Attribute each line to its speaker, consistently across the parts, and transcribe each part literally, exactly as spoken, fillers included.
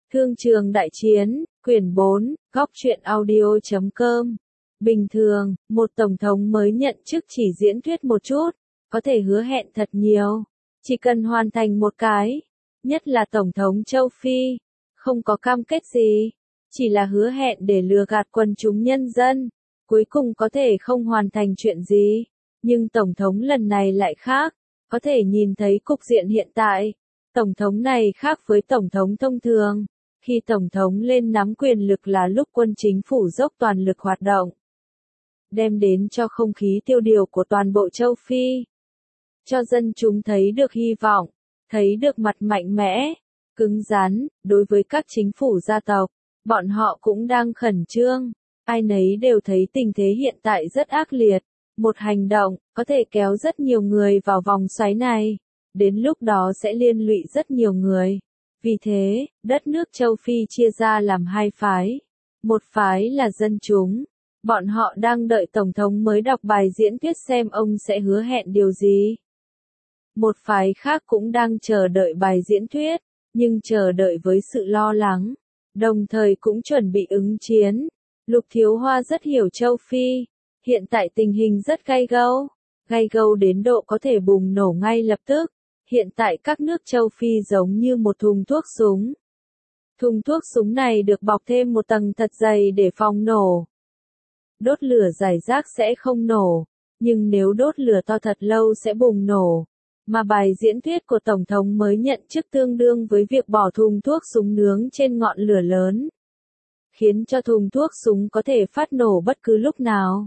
Speaker 1: Thương trường đại chiến, quyển bốn, góc truyện audio chấm com. Bình thường, một tổng thống mới nhận chức chỉ diễn thuyết một chút, có thể hứa hẹn thật nhiều. Chỉ cần hoàn thành một cái, nhất là tổng thống châu Phi, không có cam kết gì, chỉ là hứa hẹn để lừa gạt quần chúng nhân dân, cuối cùng có thể không hoàn thành chuyện gì. Nhưng tổng thống lần này lại khác, có thể nhìn thấy cục diện hiện tại. Tổng thống này khác với tổng thống thông thường. Khi tổng thống lên nắm quyền lực là lúc quân chính phủ dốc toàn lực hoạt động, đem đến cho không khí tiêu điều của toàn bộ châu Phi. Cho dân chúng thấy được hy vọng, thấy được mặt mạnh mẽ, cứng rắn, đối với các chính phủ gia tộc, bọn họ cũng đang khẩn trương. Ai nấy đều thấy tình thế hiện tại rất ác liệt. Một hành động, có thể kéo rất nhiều người vào vòng xoáy này. Đến lúc đó sẽ liên lụy rất nhiều người. Vì thế, đất nước châu Phi chia ra làm hai phái. Một phái là dân chúng. Bọn họ đang đợi Tổng thống mới đọc bài diễn thuyết xem ông sẽ hứa hẹn điều gì. Một phái khác cũng đang chờ đợi bài diễn thuyết, nhưng chờ đợi với sự lo lắng. Đồng thời cũng chuẩn bị ứng chiến. Lục Thiếu Hoa rất hiểu châu Phi. Hiện tại tình hình rất gay gâu. Gay gâu đến độ có thể bùng nổ ngay lập tức. Hiện tại các nước châu Phi giống như một thùng thuốc súng. Thùng thuốc súng này được bọc thêm một tầng thật dày để phòng nổ. Đốt lửa rải rác sẽ không nổ, nhưng nếu đốt lửa to thật lâu sẽ bùng nổ. Mà bài diễn thuyết của Tổng thống mới nhận chức tương đương với việc bỏ thùng thuốc súng nướng trên ngọn lửa lớn, khiến cho thùng thuốc súng có thể phát nổ bất cứ lúc nào.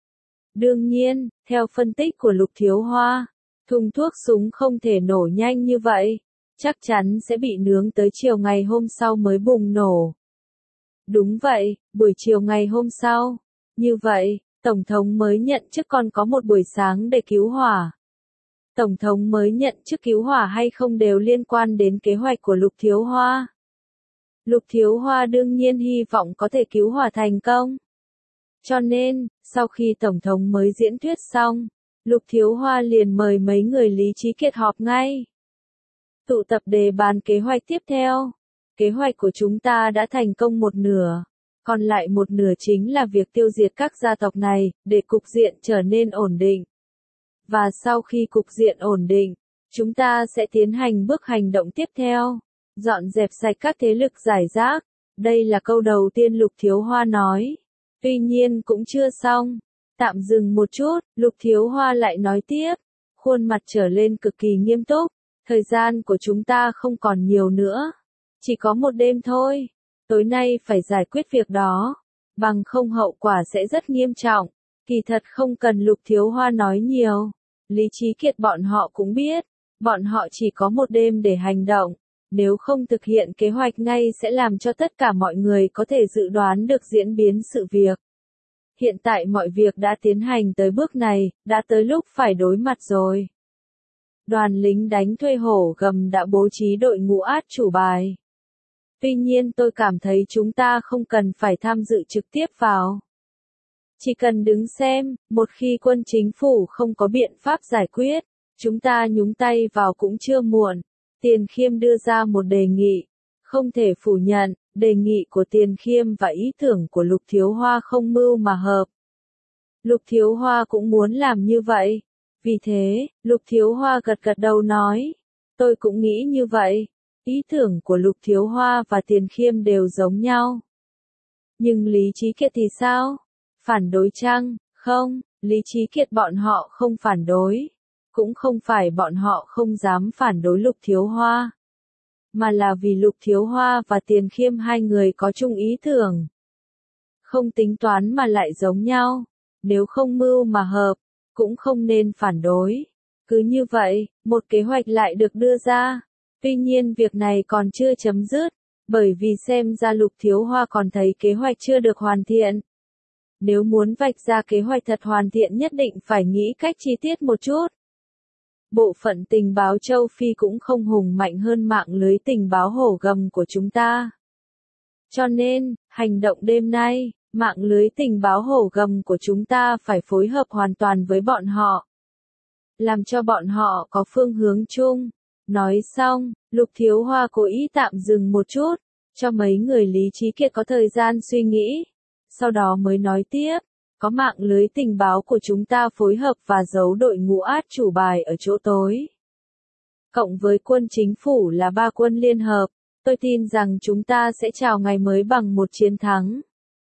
Speaker 1: Đương nhiên, theo phân tích của Lục Thiếu Hoa, thùng thuốc súng không thể nổ nhanh như vậy, chắc chắn sẽ bị nướng tới chiều ngày hôm sau mới bùng nổ. Đúng vậy, buổi chiều ngày hôm sau. Như vậy, Tổng thống mới nhận chức còn có một buổi sáng để cứu hỏa. Tổng thống mới nhận chức cứu hỏa hay không đều liên quan đến kế hoạch của Lục Thiếu Hoa. Lục Thiếu Hoa đương nhiên hy vọng có thể cứu hỏa thành công. Cho nên, sau khi Tổng thống mới diễn thuyết xong, Lục Thiếu Hoa liền mời mấy người Lý Trí Kiệt họp ngay. Tụ tập đề bàn kế hoạch tiếp theo. Kế hoạch của chúng ta đã thành công một nửa. Còn lại một nửa chính là việc tiêu diệt các gia tộc này, để cục diện trở nên ổn định. Và sau khi cục diện ổn định, chúng ta sẽ tiến hành bước hành động tiếp theo. Dọn dẹp sạch các thế lực rải rác. Đây là câu đầu tiên Lục Thiếu Hoa nói. Tuy nhiên cũng chưa xong. Tạm dừng một chút, Lục Thiếu Hoa lại nói tiếp. Khuôn mặt trở lên cực kỳ nghiêm túc. Thời gian của chúng ta không còn nhiều nữa. Chỉ có một đêm thôi. Tối nay phải giải quyết việc đó. Bằng không hậu quả sẽ rất nghiêm trọng. Kỳ thật không cần Lục Thiếu Hoa nói nhiều. Lý Trí Kiệt bọn họ cũng biết. Bọn họ chỉ có một đêm để hành động. Nếu không thực hiện kế hoạch ngay sẽ làm cho tất cả mọi người có thể dự đoán được diễn biến sự việc. Hiện tại mọi việc đã tiến hành tới bước này, đã tới lúc phải đối mặt rồi. Đoàn lính đánh thuê hổ gầm đã bố trí đội ngũ át chủ bài. Tuy nhiên tôi cảm thấy chúng ta không cần phải tham dự trực tiếp vào. Chỉ cần đứng xem, một khi quân chính phủ không có biện pháp giải quyết, chúng ta nhúng tay vào cũng chưa muộn. Tiền Khiêm đưa ra một đề nghị. Không thể phủ nhận, đề nghị của Tiền Khiêm và ý tưởng của Lục Thiếu Hoa không mưu mà hợp. Lục Thiếu Hoa cũng muốn làm như vậy. Vì thế, Lục Thiếu Hoa gật gật đầu nói. Tôi cũng nghĩ như vậy. Ý tưởng của Lục Thiếu Hoa và Tiền Khiêm đều giống nhau. Nhưng Lý Trí Kiệt thì sao? Phản đối chăng? Không, Lý Trí Kiệt bọn họ không phản đối. Cũng không phải bọn họ không dám phản đối Lục Thiếu Hoa. Mà là vì Lục Thiếu Hoa và Tiền Khiêm hai người có chung ý tưởng. Không tính toán mà lại giống nhau. Nếu không mưu mà hợp, cũng không nên phản đối. Cứ như vậy, một kế hoạch lại được đưa ra. Tuy nhiên việc này còn chưa chấm dứt, bởi vì xem ra Lục Thiếu Hoa còn thấy kế hoạch chưa được hoàn thiện. Nếu muốn vạch ra kế hoạch thật hoàn thiện nhất định phải nghĩ cách chi tiết một chút. Bộ phận tình báo châu Phi cũng không hùng mạnh hơn mạng lưới tình báo hổ gầm của chúng ta. Cho nên, hành động đêm nay, mạng lưới tình báo hổ gầm của chúng ta phải phối hợp hoàn toàn với bọn họ. Làm cho bọn họ có phương hướng chung. Nói xong, Lục Thiếu Hoa cố ý tạm dừng một chút, cho mấy người Lý Trí Kiệt có thời gian suy nghĩ, sau đó mới nói tiếp, có mạng lưới tình báo của chúng ta phối hợp và giấu đội ngũ át chủ bài ở chỗ tối. Cộng với quân chính phủ là ba quân liên hợp, tôi tin rằng chúng ta sẽ chào ngày mới bằng một chiến thắng.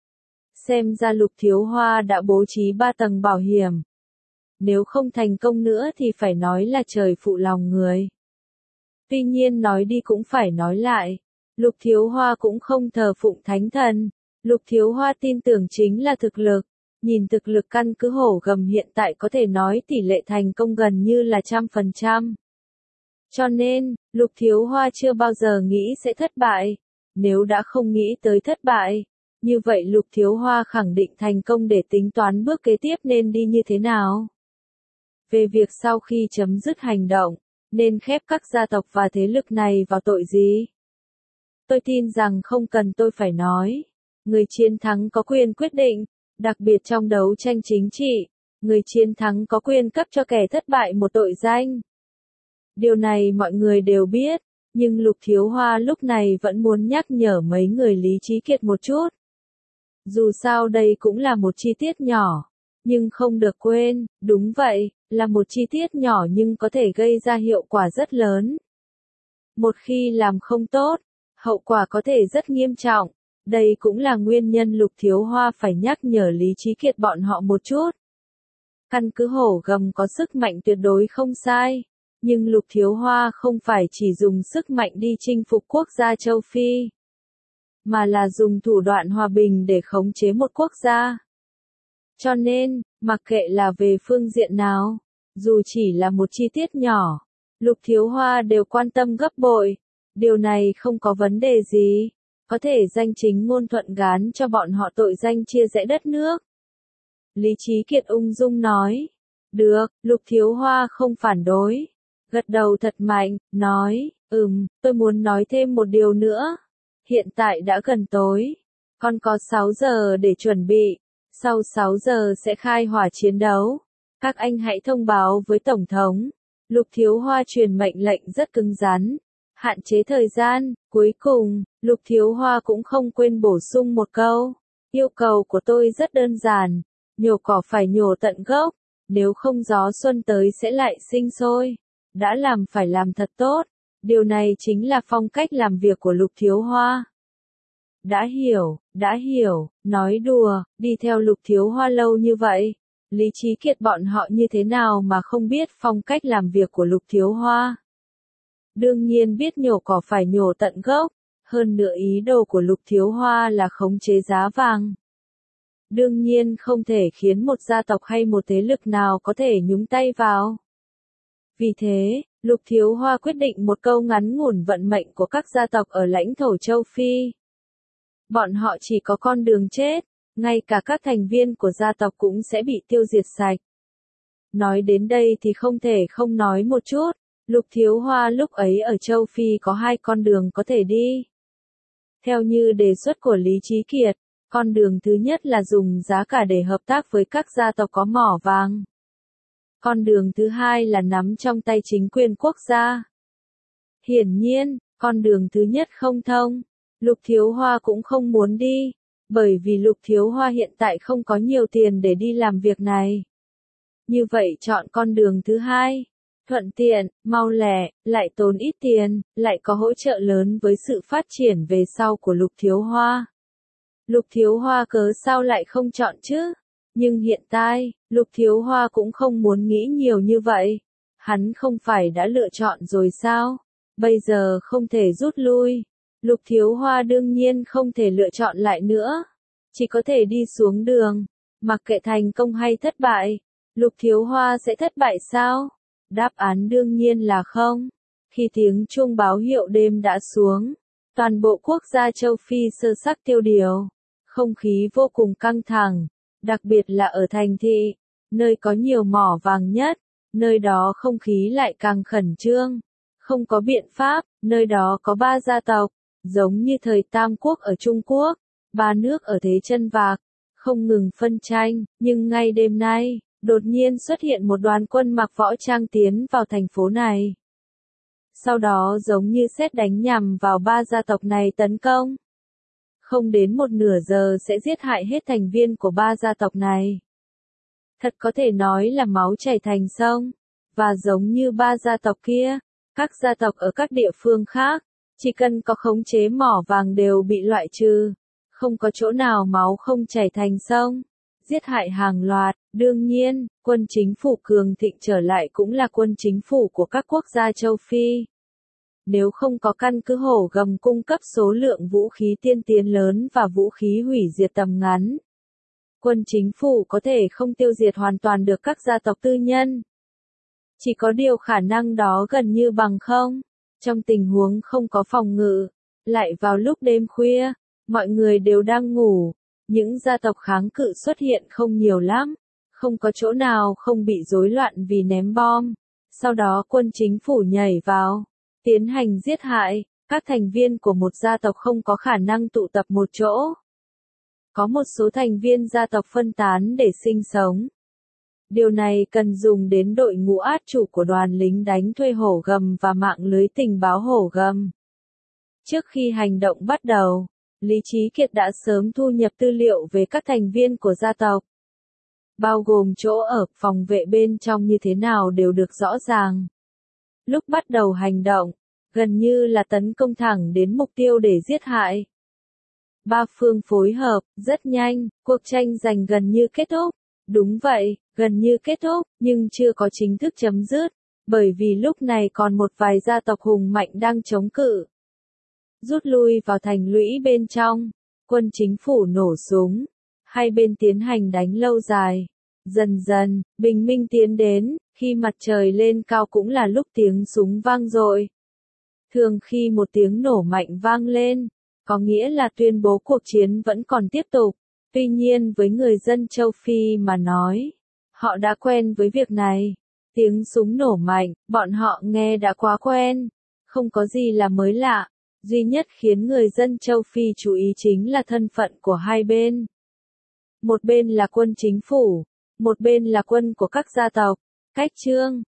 Speaker 1: Xem ra Lục Thiếu Hoa đã bố trí ba tầng bảo hiểm. Nếu không thành công nữa thì phải nói là trời phụ lòng người. Tuy nhiên nói đi cũng phải nói lại, Lục Thiếu Hoa cũng không thờ phụng thánh thần. Lục Thiếu Hoa tin tưởng chính là thực lực. Nhìn thực lực căn cứ hổ gầm hiện tại có thể nói tỷ lệ thành công gần như là trăm phần trăm. Cho nên, Lục Thiếu Hoa chưa bao giờ nghĩ sẽ thất bại. Nếu đã không nghĩ tới thất bại, như vậy Lục Thiếu Hoa khẳng định thành công để tính toán bước kế tiếp nên đi như thế nào. Về việc sau khi chấm dứt hành động, nên khép các gia tộc và thế lực này vào tội gì? Tôi tin rằng không cần tôi phải nói. Người chiến thắng có quyền quyết định, đặc biệt trong đấu tranh chính trị, người chiến thắng có quyền cấp cho kẻ thất bại một tội danh. Điều này mọi người đều biết, nhưng Lục Thiếu Hoa lúc này vẫn muốn nhắc nhở mấy người Lý Trí Kiệt một chút. Dù sao đây cũng là một chi tiết nhỏ, nhưng không được quên, đúng vậy, là một chi tiết nhỏ nhưng có thể gây ra hiệu quả rất lớn. Một khi làm không tốt, hậu quả có thể rất nghiêm trọng. Đây cũng là nguyên nhân Lục Thiếu Hoa phải nhắc nhở Lý Trí Kiệt bọn họ một chút. Căn cứ hổ gầm có sức mạnh tuyệt đối không sai, nhưng Lục Thiếu Hoa không phải chỉ dùng sức mạnh đi chinh phục quốc gia châu Phi, mà là dùng thủ đoạn hòa bình để khống chế một quốc gia. Cho nên, mặc kệ là về phương diện nào, dù chỉ là một chi tiết nhỏ, Lục Thiếu Hoa đều quan tâm gấp bội. Điều này không có vấn đề gì. Có thể danh chính ngôn thuận gán cho bọn họ tội danh chia rẽ đất nước. Lý Trí Kiệt ung dung nói. Được, Lục Thiếu Hoa không phản đối. Gật đầu thật mạnh, nói, ừm, tôi muốn nói thêm một điều nữa. Hiện tại đã gần tối. Còn có sáu giờ để chuẩn bị. Sau sáu giờ sẽ khai hỏa chiến đấu. Các anh hãy thông báo với Tổng thống. Lục Thiếu Hoa truyền mệnh lệnh rất cứng rắn. Hạn chế thời gian, cuối cùng, Lục Thiếu Hoa cũng không quên bổ sung một câu. Yêu cầu của tôi rất đơn giản, nhổ cỏ phải nhổ tận gốc, nếu không gió xuân tới sẽ lại sinh sôi. Đã làm phải làm thật tốt, điều này chính là phong cách làm việc của Lục Thiếu Hoa. Đã hiểu, đã hiểu, nói đùa, đi theo Lục Thiếu Hoa lâu như vậy. Lý Trí Kiệt bọn họ như thế nào mà không biết phong cách làm việc của Lục Thiếu Hoa. Đương nhiên biết nhổ cỏ phải nhổ tận gốc, hơn nữa ý đồ của Lục Thiếu Hoa là khống chế giá vàng. Đương nhiên không thể khiến một gia tộc hay một thế lực nào có thể nhúng tay vào. Vì thế, Lục Thiếu Hoa quyết định một câu ngắn ngủn vận mệnh của các gia tộc ở lãnh thổ châu Phi. Bọn họ chỉ có con đường chết, ngay cả các thành viên của gia tộc cũng sẽ bị tiêu diệt sạch. Nói đến đây thì không thể không nói một chút. Lục Thiếu Hoa lúc ấy ở châu Phi có hai con đường có thể đi. Theo như đề xuất của Lý Trí Kiệt, con đường thứ nhất là dùng giá cả để hợp tác với các gia tộc có mỏ vàng. Con đường thứ hai là nắm trong tay chính quyền quốc gia. Hiển nhiên, con đường thứ nhất không thông. Lục Thiếu Hoa cũng không muốn đi, bởi vì Lục Thiếu Hoa hiện tại không có nhiều tiền để đi làm việc này. Như vậy chọn con đường thứ hai. Thuận tiện, mau lẹ, lại tốn ít tiền, lại có hỗ trợ lớn với sự phát triển về sau của Lục Thiếu Hoa. Lục Thiếu Hoa cớ sao lại không chọn chứ? Nhưng hiện tại, Lục Thiếu Hoa cũng không muốn nghĩ nhiều như vậy. Hắn không phải đã lựa chọn rồi sao? Bây giờ không thể rút lui. Lục Thiếu Hoa đương nhiên không thể lựa chọn lại nữa. Chỉ có thể đi xuống đường. Mặc kệ thành công hay thất bại. Lục Thiếu Hoa sẽ thất bại sao? Đáp án đương nhiên là không. Khi tiếng chuông báo hiệu đêm đã xuống, toàn bộ quốc gia châu Phi sơ sắc tiêu điều. Không khí vô cùng căng thẳng, đặc biệt là ở thành thị, nơi có nhiều mỏ vàng nhất, nơi đó không khí lại càng khẩn trương. Không có biện pháp, nơi đó có ba gia tộc, giống như thời Tam Quốc ở Trung Quốc, ba nước ở thế chân vạc, không ngừng phân tranh, nhưng ngay đêm nay, đột nhiên xuất hiện một đoàn quân mặc võ trang tiến vào thành phố này. sau đó giống như sét đánh nhằm vào ba gia tộc này tấn công. Không đến một nửa giờ sẽ giết hại hết thành viên của ba gia tộc này. Thật có thể nói là máu chảy thành sông. Và giống như ba gia tộc kia, các gia tộc ở các địa phương khác, chỉ cần có khống chế mỏ vàng đều bị loại trừ. Không có chỗ nào máu không chảy thành sông. Giết hại hàng loạt, đương nhiên, quân chính phủ cường thịnh trở lại cũng là quân chính phủ của các quốc gia châu Phi. Nếu không có căn cứ hổ gầm cung cấp số lượng vũ khí tiên tiến lớn và vũ khí hủy diệt tầm ngắn, quân chính phủ có thể không tiêu diệt hoàn toàn được các gia tộc tư nhân. Chỉ có điều khả năng đó gần như bằng không. Trong tình huống không có phòng ngự, lại vào lúc đêm khuya, mọi người đều đang ngủ, những gia tộc kháng cự xuất hiện không nhiều lắm, không có chỗ nào không bị rối loạn vì ném bom. Sau đó quân chính phủ nhảy vào, tiến hành giết hại, các thành viên của một gia tộc không có khả năng tụ tập một chỗ. Có một số thành viên gia tộc phân tán để sinh sống. Điều này cần dùng đến đội ngũ át chủ của đoàn lính đánh thuê hổ gầm và mạng lưới tình báo hổ gầm. Trước khi hành động bắt đầu, Lý Trí Kiệt đã sớm thu nhập tư liệu về các thành viên của gia tộc. Bao gồm chỗ ở, phòng vệ bên trong như thế nào đều được rõ ràng. Lúc bắt đầu hành động, gần như là tấn công thẳng đến mục tiêu để giết hại. Ba phương phối hợp, rất nhanh, cuộc tranh giành gần như kết thúc. Đúng vậy, gần như kết thúc, nhưng chưa có chính thức chấm dứt, bởi vì lúc này còn một vài gia tộc hùng mạnh đang chống cự. Rút lui vào thành lũy bên trong, quân chính phủ nổ súng, hai bên tiến hành đánh lâu dài. Dần dần, bình minh tiến đến, khi mặt trời lên cao cũng là lúc tiếng súng vang dội. Thường khi một tiếng nổ mạnh vang lên, có nghĩa là tuyên bố cuộc chiến vẫn còn tiếp tục. Tuy nhiên với người dân châu Phi mà nói, họ đã quen với việc này. Tiếng súng nổ mạnh, bọn họ nghe đã quá quen. Không có gì là mới lạ. Duy nhất khiến người dân châu Phi chú ý chính là thân phận của hai bên. Một bên là quân chính phủ, một bên là quân của các gia tộc. Cách chương